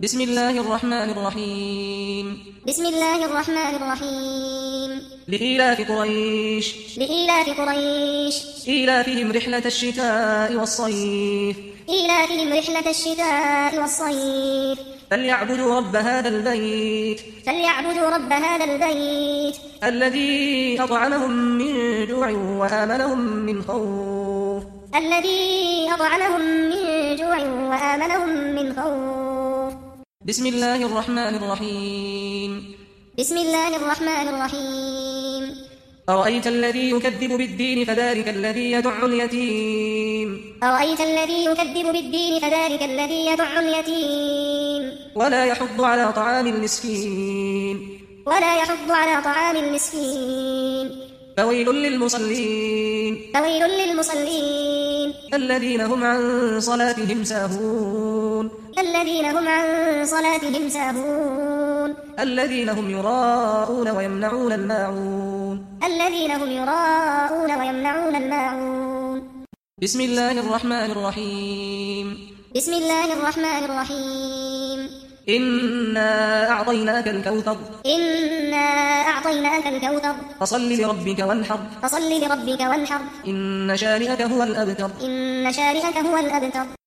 بسم الله الرحمن الرحيم بسم الله الرحمن الرحيم لإيلاف قريش لإيلاف قريش إيلافهم رحلة الشتاء والصيف إيلافهم رحلة الشتاء والصيف فليعبدوا رب هذا البيت فليعبدوا رب هذا البيت الذي أطعمهم من جوع وآمنهم من خوف الذي أطعمهم من جوع وآمنهم من خوف. بسم الله الرحمن الرحيم بسم الله الرحمن الرحيم أرأيت الذي يكذب بالدين فذلك الذي يدع اليتيم أرأيت الذي يكذب بالدين فذلك الذي يدع اليتيم ولا يحض على طعام المسكين ولا يحض على طعام المسكين. فويل للمصلين فويل للمصلين الذين هم عن صلاتهم ساهون الذين هم عن صلاتهم ساهون الذين هم يراءون ويمنعون الماعون الذين هم يراءون ويمنعون الماعون. بسم الله الرحمن الرحيم بسم الله الرحمن الرحيم إنا أعطيناك الكوثر إنا أعطيناك الكوثر فصل لربك وانحر فصل لربك وانحر إن شانئك هو الأبتر إن شانئك هو الأبتر.